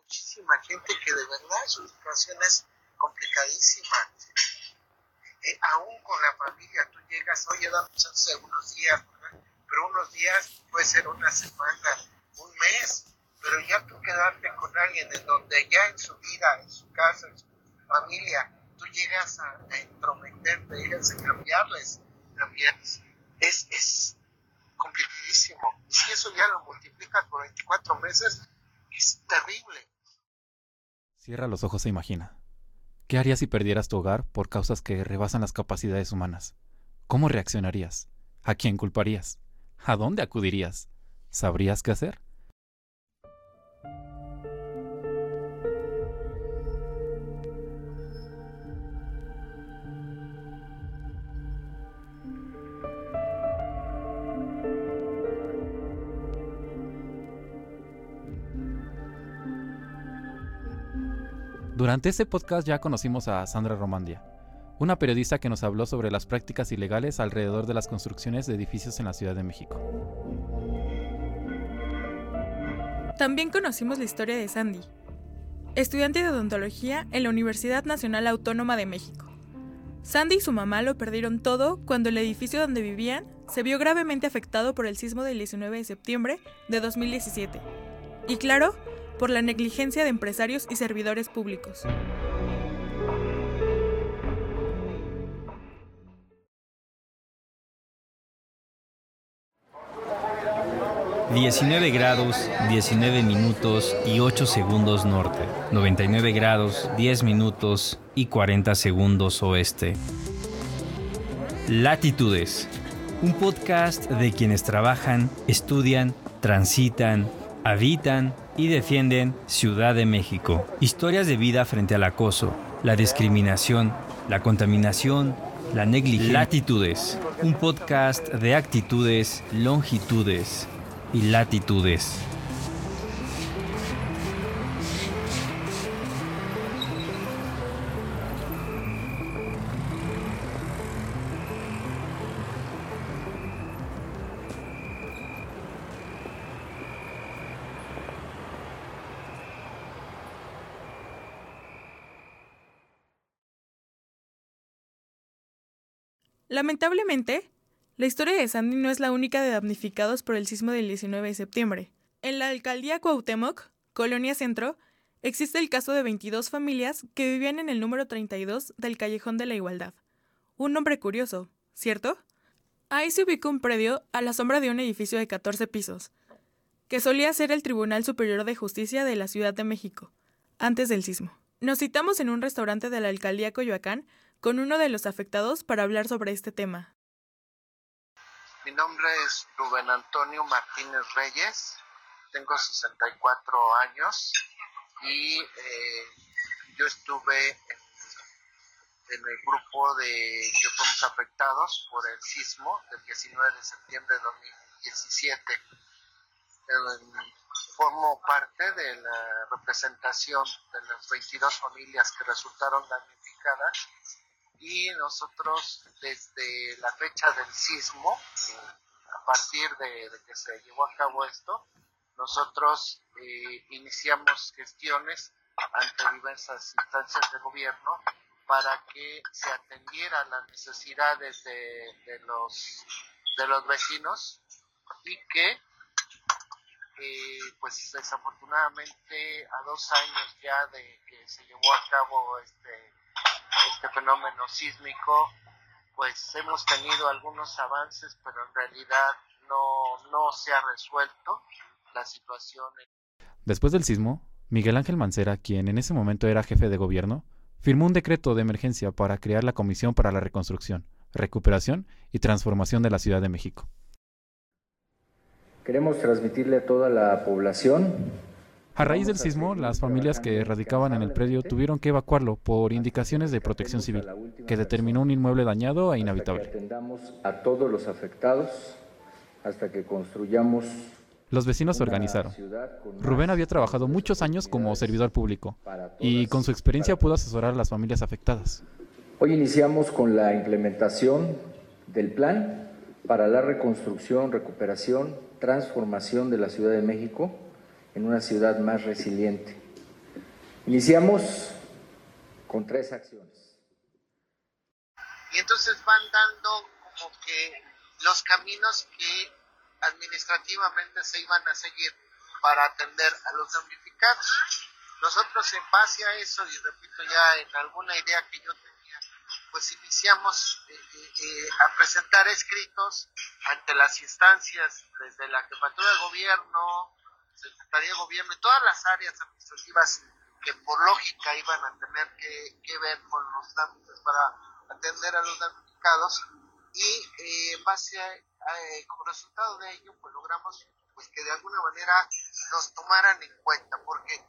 muchísima gente que de verdad su situación es complicadísima. Aún con la familia, tú llegas, oye, dame chance unos días, ¿verdad? Pero unos días puede ser una semana, un mes, pero ya tú quedarte con alguien en donde ya en su vida, en su casa, en su familia, tú llegas a entrometerte, llegas a cambiarles, es complicadísimo. Y si eso ya lo multiplicas por 24 meses, es terrible. Cierra los ojos e imagina. ¿Qué harías si perdieras tu hogar por causas que rebasan las capacidades humanas? ¿Cómo reaccionarías? ¿A quién culparías? ¿A dónde acudirías? ¿Sabrías qué hacer? Durante este podcast ya conocimos a Sandra Romandia, una periodista que nos habló sobre las prácticas ilegales alrededor de las construcciones de edificios en la Ciudad de México. También conocimos la historia de Sandy, estudiante de odontología en la Universidad Nacional Autónoma de México. Sandy y su mamá lo perdieron todo cuando el edificio donde vivían se vio gravemente afectado por el sismo del 19 de septiembre de 2017. Y claro, por la negligencia de empresarios y servidores públicos. ...19 grados, 19 minutos y 8 segundos norte... ...99 grados, 10 minutos y 40 segundos oeste... Latitudes... ...un podcast de quienes trabajan, estudian, transitan, habitan y defienden Ciudad de México. Historias de vida frente al acoso, la discriminación, la contaminación, la negligencia. Latitudes, un podcast de actitudes, longitudes y latitudes. Lamentablemente, la historia de Sandy no es la única de damnificados por el sismo del 19 de septiembre. En la alcaldía Cuauhtémoc, Colonia Centro, existe el caso de 22 familias que vivían en el número 32 del Callejón de la Igualdad. Un nombre curioso, ¿cierto? Ahí se ubica un predio a la sombra de un edificio de 14 pisos, que solía ser el Tribunal Superior de Justicia de la Ciudad de México, antes del sismo. Nos citamos en un restaurante de la alcaldía Coyoacán con uno de los afectados para hablar sobre este tema. Mi nombre es Rubén Antonio Martínez Reyes, tengo 64 años y yo estuve en el grupo que fuimos afectados por el sismo del 19 de septiembre de 2017. Formo parte de la representación de las 22 familias que resultaron damnificadas. Y nosotros, desde la fecha del sismo, a partir de que se llevó a cabo esto, nosotros iniciamos gestiones ante diversas instancias de gobierno para que se atendiera las necesidades de los vecinos y que, pues desafortunadamente, a 2 años ya de que se llevó a cabo este fenómeno sísmico, pues hemos tenido algunos avances, pero en realidad no se ha resuelto la situación. Después del sismo, Miguel Ángel Mancera, quien en ese momento era jefe de gobierno, firmó un decreto de emergencia para crear la Comisión para la Reconstrucción, Recuperación y Transformación de la Ciudad de México. Queremos transmitirle a toda la población. A raíz del sismo, las familias que radicaban en el predio tuvieron que evacuarlo por indicaciones de Protección Civil, que determinó un inmueble dañado e inhabitable. Hasta que atendamos a todos los afectados, hasta que construyamos. Los vecinos se organizaron. Rubén había trabajado muchos años como servidor público y con su experiencia pudo asesorar a las familias afectadas. Hoy iniciamos con la implementación del plan para la reconstrucción, recuperación, transformación de la Ciudad de México en una ciudad más resiliente. Iniciamos con 3 acciones. Y entonces van dando como que los caminos que administrativamente se iban a seguir para atender a los damnificados. Nosotros, en base a eso, y repito ya en alguna idea que yo tenía, pues iniciamos a presentar escritos ante las instancias, desde la Jefatura de Gobierno, Secretaría de Gobierno y todas las áreas administrativas que por lógica iban a tener que ver con los trámites para atender a los damnificados, y en base a, como resultado de ello, pues logramos pues que de alguna manera nos tomaran en cuenta, porque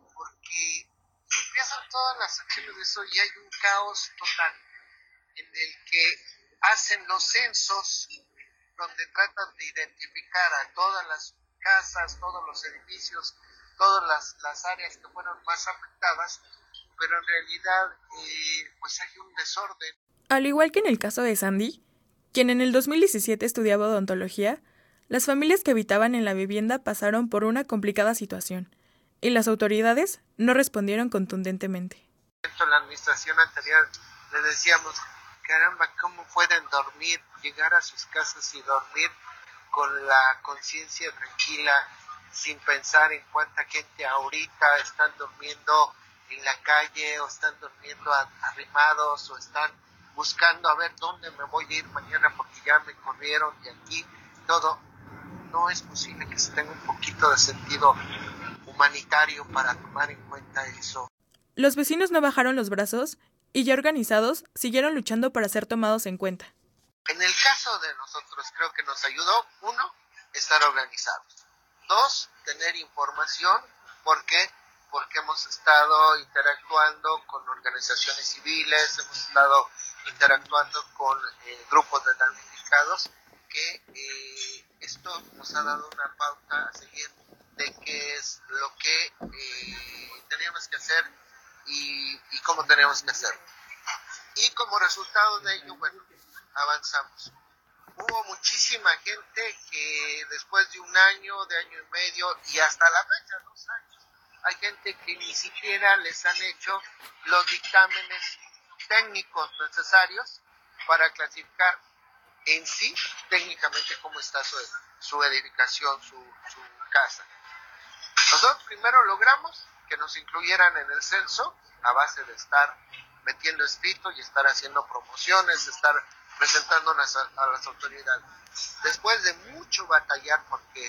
empiezan todas las acciones de eso y hay un caos total en el que hacen los censos donde tratan de identificar a todas las casas, todos los edificios, todas las áreas que fueron más afectadas, pero en realidad pues hay un desorden. Al igual que en el caso de Sandy, quien en el 2017 estudiaba odontología, las familias que habitaban en la vivienda pasaron por una complicada situación, y las autoridades no respondieron contundentemente. En la administración anterior le decíamos, caramba, ¿cómo pueden dormir, llegar a sus casas y dormir con la conciencia tranquila, sin pensar en cuánta gente ahorita están durmiendo en la calle, o están durmiendo arrimados, o están buscando a ver dónde me voy a ir mañana porque ya me corrieron de aquí? Todo. No es posible que se tenga un poquito de sentido humanitario para tomar en cuenta eso. Los vecinos no bajaron los brazos y ya organizados siguieron luchando para ser tomados en cuenta. En el caso de nosotros creo que nos ayudó, 1, estar organizados. 2, tener información. ¿Por qué? Porque hemos estado interactuando con organizaciones civiles, hemos estado interactuando con grupos de damnificados, que esto nos ha dado una pauta a seguir de qué es lo que teníamos que hacer y cómo teníamos que hacerlo. Y como resultado de ello, bueno, avanzamos. Hubo muchísima gente que después de un año y medio, y hasta la fecha, 2 años, hay gente que ni siquiera les han hecho los dictámenes técnicos necesarios para clasificar en sí técnicamente cómo está su edificación, su casa. Nosotros primero logramos que nos incluyeran en el censo a base de estar metiendo escritos y estar haciendo promociones, estar presentándonos a las autoridades. Después de mucho batallar, porque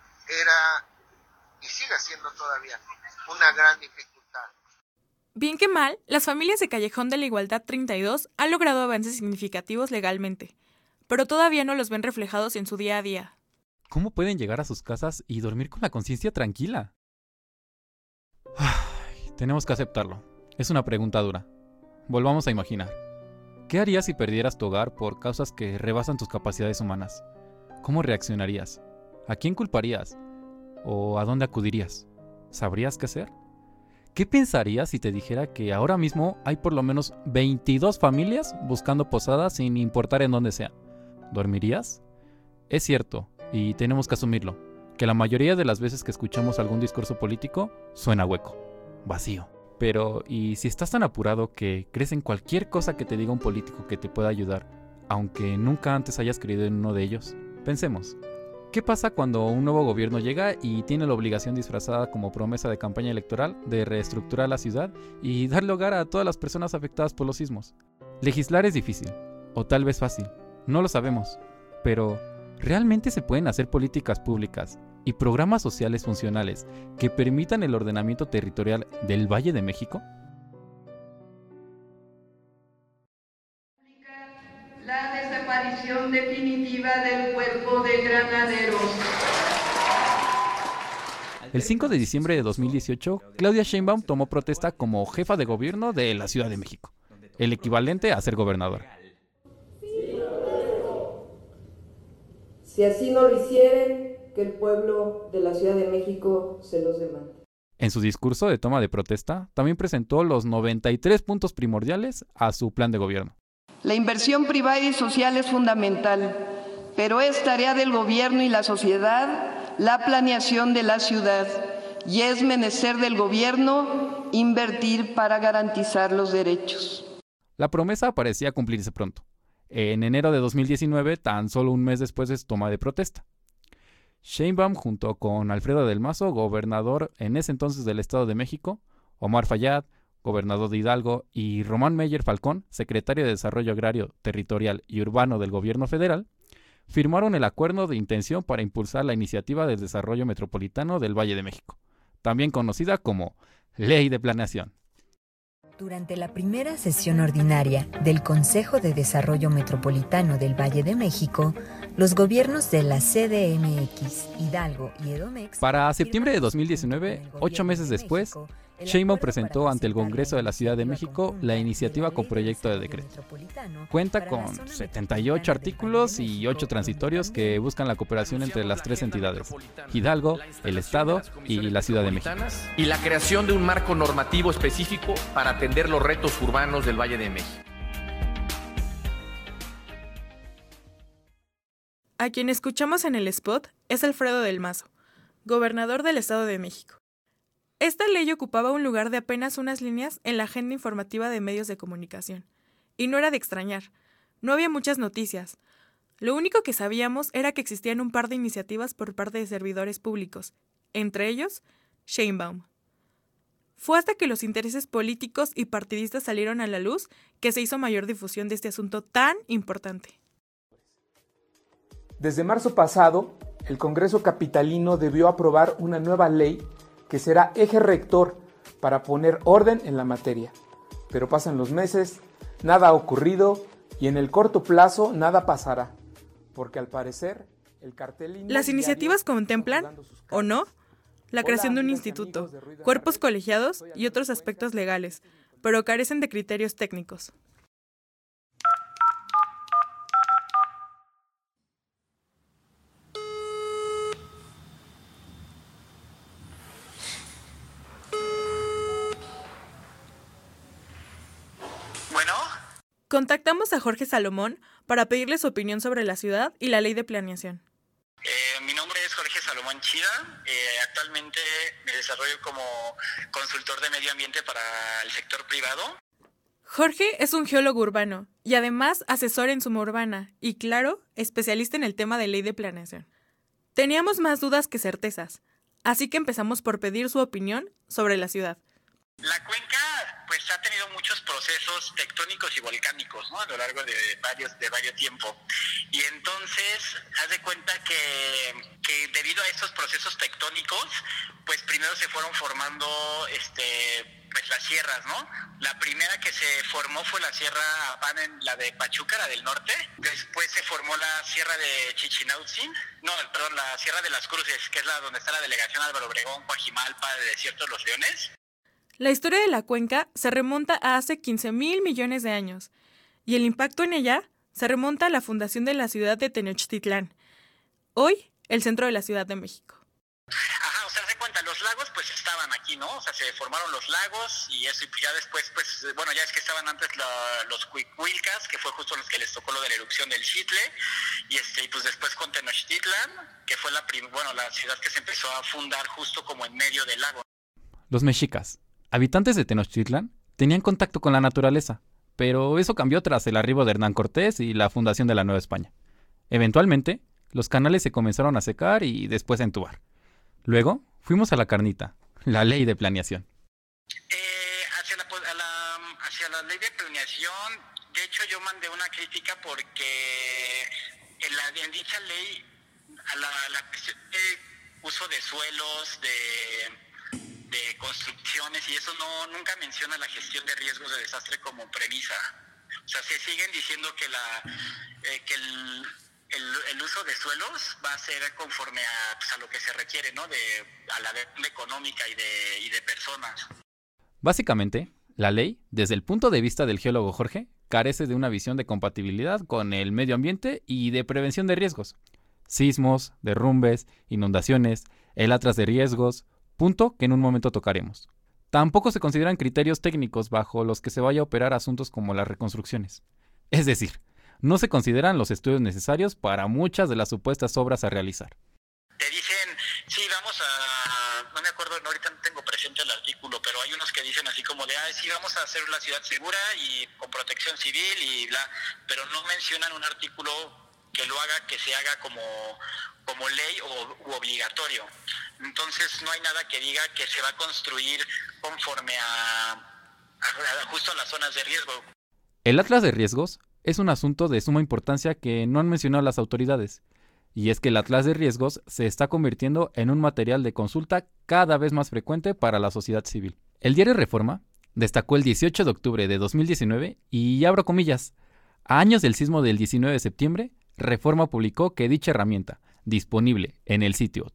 era y sigue siendo todavía una gran dificultad. Bien que mal, las familias de Callejón de la Igualdad 32 han logrado avances significativos legalmente, pero todavía no los ven reflejados en su día a día. ¿Cómo pueden llegar a sus casas y dormir con la conciencia tranquila? Tenemos que aceptarlo. Es una pregunta dura. Volvamos a imaginar. ¿Qué harías si perdieras tu hogar por causas que rebasan tus capacidades humanas? ¿Cómo reaccionarías? ¿A quién culparías? ¿O a dónde acudirías? ¿Sabrías qué hacer? ¿Qué pensarías si te dijera que ahora mismo hay por lo menos 22 familias buscando posadas sin importar en dónde sea? ¿Dormirías? Es cierto, y tenemos que asumirlo, que la mayoría de las veces que escuchamos algún discurso político suena hueco, vacío. Pero, ¿y si estás tan apurado que crees en cualquier cosa que te diga un político que te pueda ayudar, aunque nunca antes hayas creído en uno de ellos? Pensemos. ¿Qué pasa cuando un nuevo gobierno llega y tiene la obligación disfrazada como promesa de campaña electoral de reestructurar la ciudad y darle hogar a todas las personas afectadas por los sismos? Legislar es difícil, o tal vez fácil, no lo sabemos, pero ¿realmente se pueden hacer políticas públicas y programas sociales funcionales que permitan el ordenamiento territorial del Valle de México? La desaparición definitiva del cuerpo de Granaderos. El 5 de diciembre de 2018, Claudia Sheinbaum tomó protesta como jefa de gobierno de la Ciudad de México, el equivalente a ser gobernadora. Si así no lo hicieren, que el pueblo de la Ciudad de México se los demande. En su discurso de toma de protesta, también presentó los 93 puntos primordiales a su plan de gobierno. La inversión privada y social es fundamental, pero es tarea del gobierno y la sociedad la planeación de la ciudad, y es menester del gobierno invertir para garantizar los derechos. La promesa parecía cumplirse pronto. En enero de 2019, tan solo un mes después de su toma de protesta, Sheinbaum, junto con Alfredo del Mazo, gobernador en ese entonces del Estado de México, Omar Fayad, gobernador de Hidalgo, y Román Meyer Falcón, secretario de Desarrollo Agrario, Territorial y Urbano del Gobierno Federal, firmaron el acuerdo de intención para impulsar la iniciativa del desarrollo metropolitano del Valle de México, también conocida como Ley de Planeación. Durante la primera sesión ordinaria del Consejo de Desarrollo Metropolitano del Valle de México, los gobiernos de la CDMX, Hidalgo y Edomex... Para septiembre de 2019, 8 meses después, Sheinbaum presentó ante el Congreso de la Ciudad de México la iniciativa con proyecto de decreto. Cuenta con 78 artículos y 8 transitorios que buscan la cooperación entre las tres entidades: Hidalgo, el Estado y la Ciudad de México. Y la creación de un marco normativo específico para atender los retos urbanos del Valle de México. A quien escuchamos en el spot es Alfredo del Mazo, gobernador del Estado de México. Esta ley ocupaba un lugar de apenas unas líneas en la agenda informativa de medios de comunicación. Y no era de extrañar. No había muchas noticias. Lo único que sabíamos era que existían un par de iniciativas por parte de servidores públicos, entre ellos, Sheinbaum. Fue hasta que los intereses políticos y partidistas salieron a la luz que se hizo mayor difusión de este asunto tan importante. Desde marzo pasado, el Congreso capitalino debió aprobar una nueva ley que será eje rector para poner orden en la materia. Pero pasan los meses, nada ha ocurrido y en el corto plazo nada pasará, porque al parecer el cartel... Las iniciativas contemplan, o no, la creación de un instituto, cuerpos colegiados y otros aspectos legales, pero carecen de criterios técnicos. Contactamos a Jorge Salomón para pedirle su opinión sobre la ciudad y la ley de planeación. Mi nombre es Jorge Salomón Chida. Actualmente me desarrollo como consultor de medio ambiente para el sector privado. Jorge es un geólogo urbano y además asesor en Suma Urbana y, claro, especialista en el tema de ley de planeación. Teníamos más dudas que certezas, así que empezamos por pedir su opinión sobre la ciudad. La cuenca pues ha tenido muchos procesos tectónicos y volcánicos, ¿no? A lo largo de varios tiempo. Y entonces, haz de cuenta que debido a estos procesos tectónicos, pues primero se fueron formando pues las sierras, ¿no? La primera que se formó fue la Sierra Apán, la de Pachuca, la del norte. Después se formó la Sierra de Chichinautzin, la Sierra de las Cruces, que es la donde está la delegación Álvaro Obregón, Coajimalpa, de Desierto de los Leones. La historia de la cuenca se remonta a hace 15,000 millones de años, y el impacto en ella se remonta a la fundación de la ciudad de Tenochtitlán, hoy el centro de la Ciudad de México. Ajá, o sea, se cuenta, los lagos pues estaban aquí, ¿no? O sea, se formaron los lagos y eso, y ya después, pues, bueno, ya es que estaban antes los Cuicuilcas, que fue justo los que les tocó lo de la erupción del Xitle, y pues después con Tenochtitlán, que fue la ciudad que se empezó a fundar justo como en medio del lago. Los mexicas, habitantes de Tenochtitlán, tenían contacto con la naturaleza, pero eso cambió tras el arribo de Hernán Cortés y la fundación de la Nueva España. Eventualmente, los canales se comenzaron a secar y después a entubar. Luego, fuimos a la carnita, la ley de planeación. Hacia la ley de planeación, de hecho yo mandé una crítica porque en dicha ley, a la cuestión de uso de suelos, de construcciones y eso nunca menciona la gestión de riesgos de desastre como premisa. O sea, se siguen diciendo que el uso de suelos va a ser conforme a lo que se requiere, ¿no? A la demanda económica y de personas. Básicamente, la ley, desde el punto de vista del geólogo Jorge, carece de una visión de compatibilidad con el medio ambiente y de prevención de riesgos. Sismos, derrumbes, inundaciones, el atlas de riesgos, punto que en un momento tocaremos. Tampoco se consideran criterios técnicos bajo los que se vaya a operar asuntos como las reconstrucciones. Es decir, no se consideran los estudios necesarios para muchas de las supuestas obras a realizar. Te dicen, sí, vamos a... No me acuerdo, ahorita no tengo presente presente el artículo, pero hay unos que dicen así como de, sí, vamos a hacer la ciudad segura y con protección civil y bla, pero no mencionan un artículo que lo haga, que se haga como ley u obligatorio. Entonces no hay nada que diga que se va a construir conforme justo a las zonas de riesgo. El Atlas de Riesgos es un asunto de suma importancia que no han mencionado las autoridades. Y es que el Atlas de Riesgos se está convirtiendo en un material de consulta cada vez más frecuente para la sociedad civil. El diario Reforma destacó el 18 de octubre de 2019 y abro comillas, a años del sismo del 19 de septiembre, Reforma publicó que dicha herramienta, disponible en el sitio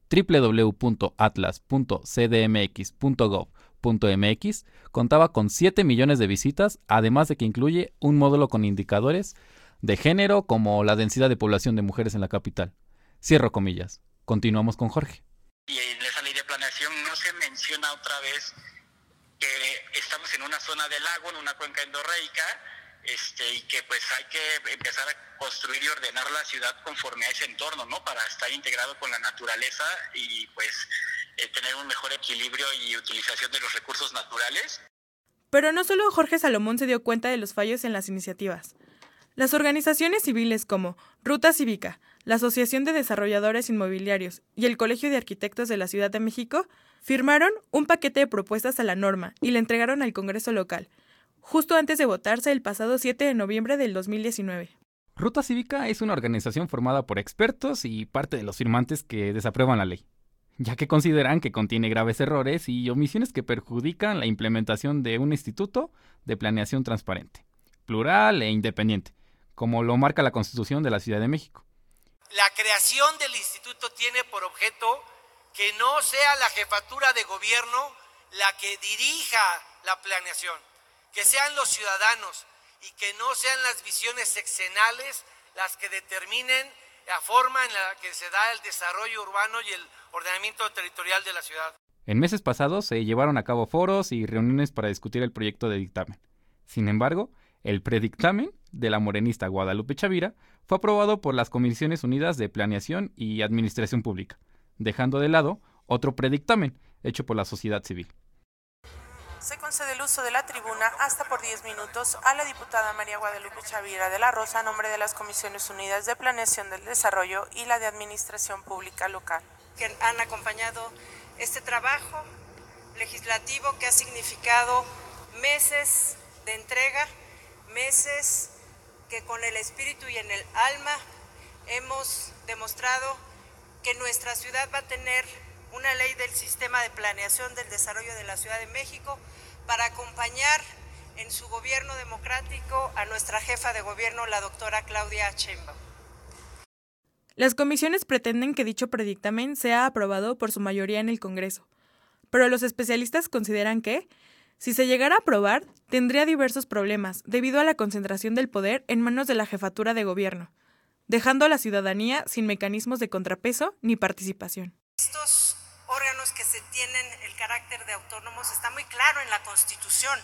www.atlas.cdmx.gov.mx, contaba con 7 millones de visitas, además de que incluye un módulo con indicadores de género como la densidad de población de mujeres en la capital. Cierro comillas. Continuamos con Jorge. Y en esa ley de planeación no se menciona otra vez que estamos en una zona del lago, en una cuenca endorreica, y que pues hay que empezar a construir y ordenar la ciudad conforme a ese entorno, ¿no? Para estar integrado con la naturaleza y pues tener un mejor equilibrio y utilización de los recursos naturales. Pero no solo Jorge Salomón se dio cuenta de los fallos en las iniciativas. Las organizaciones civiles como Ruta Cívica, la Asociación de Desarrolladores Inmobiliarios y el Colegio de Arquitectos de la Ciudad de México firmaron un paquete de propuestas a la norma y la entregaron al Congreso local, justo antes de votarse el pasado 7 de noviembre del 2019. Ruta Cívica es una organización formada por expertos y parte de los firmantes que desaprueban la ley, ya que consideran que contiene graves errores y omisiones que perjudican la implementación de un instituto de planeación transparente, plural e independiente, como lo marca la Constitución de la Ciudad de México. La creación del instituto tiene por objeto que no sea la jefatura de gobierno la que dirija la planeación, que sean los ciudadanos y que no sean las visiones sexenales las que determinen la forma en la que se da el desarrollo urbano y el ordenamiento territorial de la ciudad. En meses pasados se llevaron a cabo foros y reuniones para discutir el proyecto de dictamen. Sin embargo, el predictamen de la morenista Guadalupe Chavira fue aprobado por las Comisiones Unidas de Planeación y Administración Pública, dejando de lado otro predictamen hecho por la sociedad civil. Se concede el uso de la tribuna hasta por 10 minutos a la diputada María Guadalupe Chavira de la Rosa a nombre de las Comisiones Unidas de Planeación del Desarrollo y la de Administración Pública Local. Que han acompañado este trabajo legislativo que ha significado meses de entrega, meses que con el espíritu y en el alma hemos demostrado que nuestra ciudad va a tener una ley del sistema de planeación del desarrollo de la Ciudad de México para acompañar en su gobierno democrático a nuestra jefa de gobierno, la doctora Claudia Sheinbaum. Las comisiones pretenden que dicho predictamen sea aprobado por su mayoría en el Congreso, pero los especialistas consideran que, si se llegara a aprobar, tendría diversos problemas debido a la concentración del poder en manos de la jefatura de gobierno, dejando a la ciudadanía sin mecanismos de contrapeso ni participación. Estos órganos que se tienen el carácter de autónomos está muy claro en la Constitución.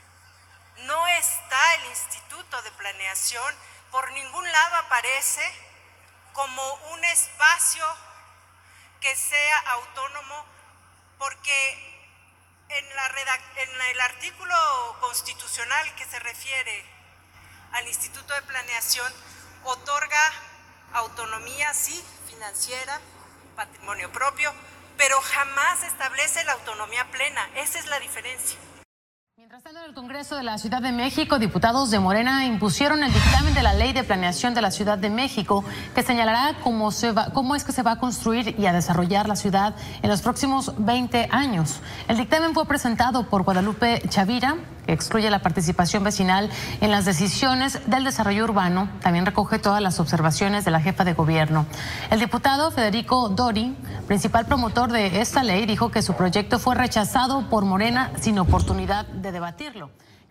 No está el Instituto de Planeación, por ningún lado aparece como un espacio que sea autónomo, porque en el artículo constitucional que se refiere al Instituto de Planeación otorga autonomía, sí, financiera, patrimonio propio, pero jamás establece la autonomía plena. Esa es la diferencia. Mientras tanto, en el Congreso de la Ciudad de México, diputados de Morena impusieron el dictamen de la Ley de Planeación de la Ciudad de México, que señalará cómo es que se va a construir y a desarrollar la ciudad en los próximos 20 años. El dictamen fue presentado por Guadalupe Chavira, que excluye la participación vecinal en las decisiones del desarrollo urbano. También recoge todas las observaciones de la jefa de gobierno. El diputado Federico Dori, principal promotor de esta ley, dijo que su proyecto fue rechazado por Morena sin oportunidad de debatirlo.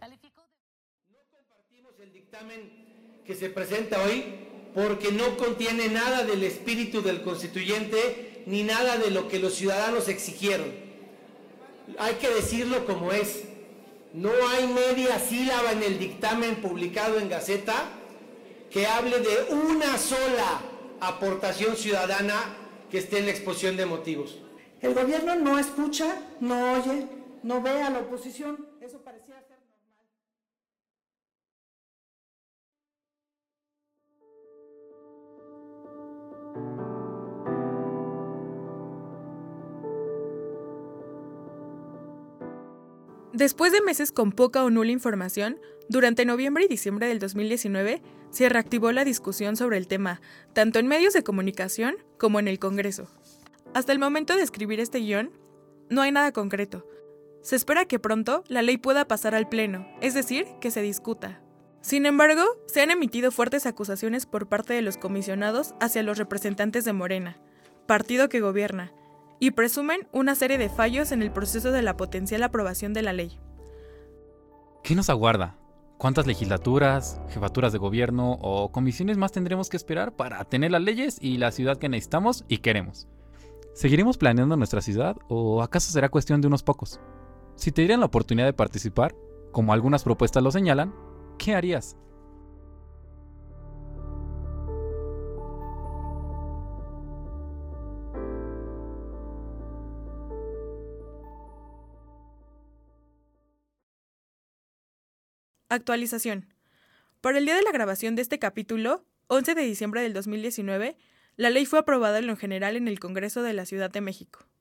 No compartimos el dictamen que se presenta hoy porque no contiene nada del espíritu del constituyente ni nada de lo que los ciudadanos exigieron. Hay que decirlo como es. No hay media sílaba en el dictamen publicado en Gaceta que hable de una sola aportación ciudadana que esté en la exposición de motivos. El gobierno no escucha, no oye, no ve a la oposición. Eso parecía ser normal. Después de meses con poca o nula información, durante noviembre y diciembre del 2019 se reactivó la discusión sobre el tema, tanto en medios de comunicación como en el Congreso. Hasta el momento de escribir este guión, no hay nada concreto. Se espera que pronto la ley pueda pasar al Pleno, es decir, que se discuta. Sin embargo, se han emitido fuertes acusaciones por parte de los comisionados hacia los representantes de Morena, partido que gobierna, y presumen una serie de fallos en el proceso de la potencial aprobación de la ley. ¿Qué nos aguarda? ¿Cuántas legislaturas, jefaturas de gobierno o comisiones más tendremos que esperar para tener las leyes y la ciudad que necesitamos y queremos? ¿Seguiremos planeando nuestra ciudad o acaso será cuestión de unos pocos? Si te dieran la oportunidad de participar, como algunas propuestas lo señalan, ¿qué harías? Actualización. Para el día de la grabación de este capítulo, 11 de diciembre del 2019, la ley fue aprobada en lo general en el Congreso de la Ciudad de México.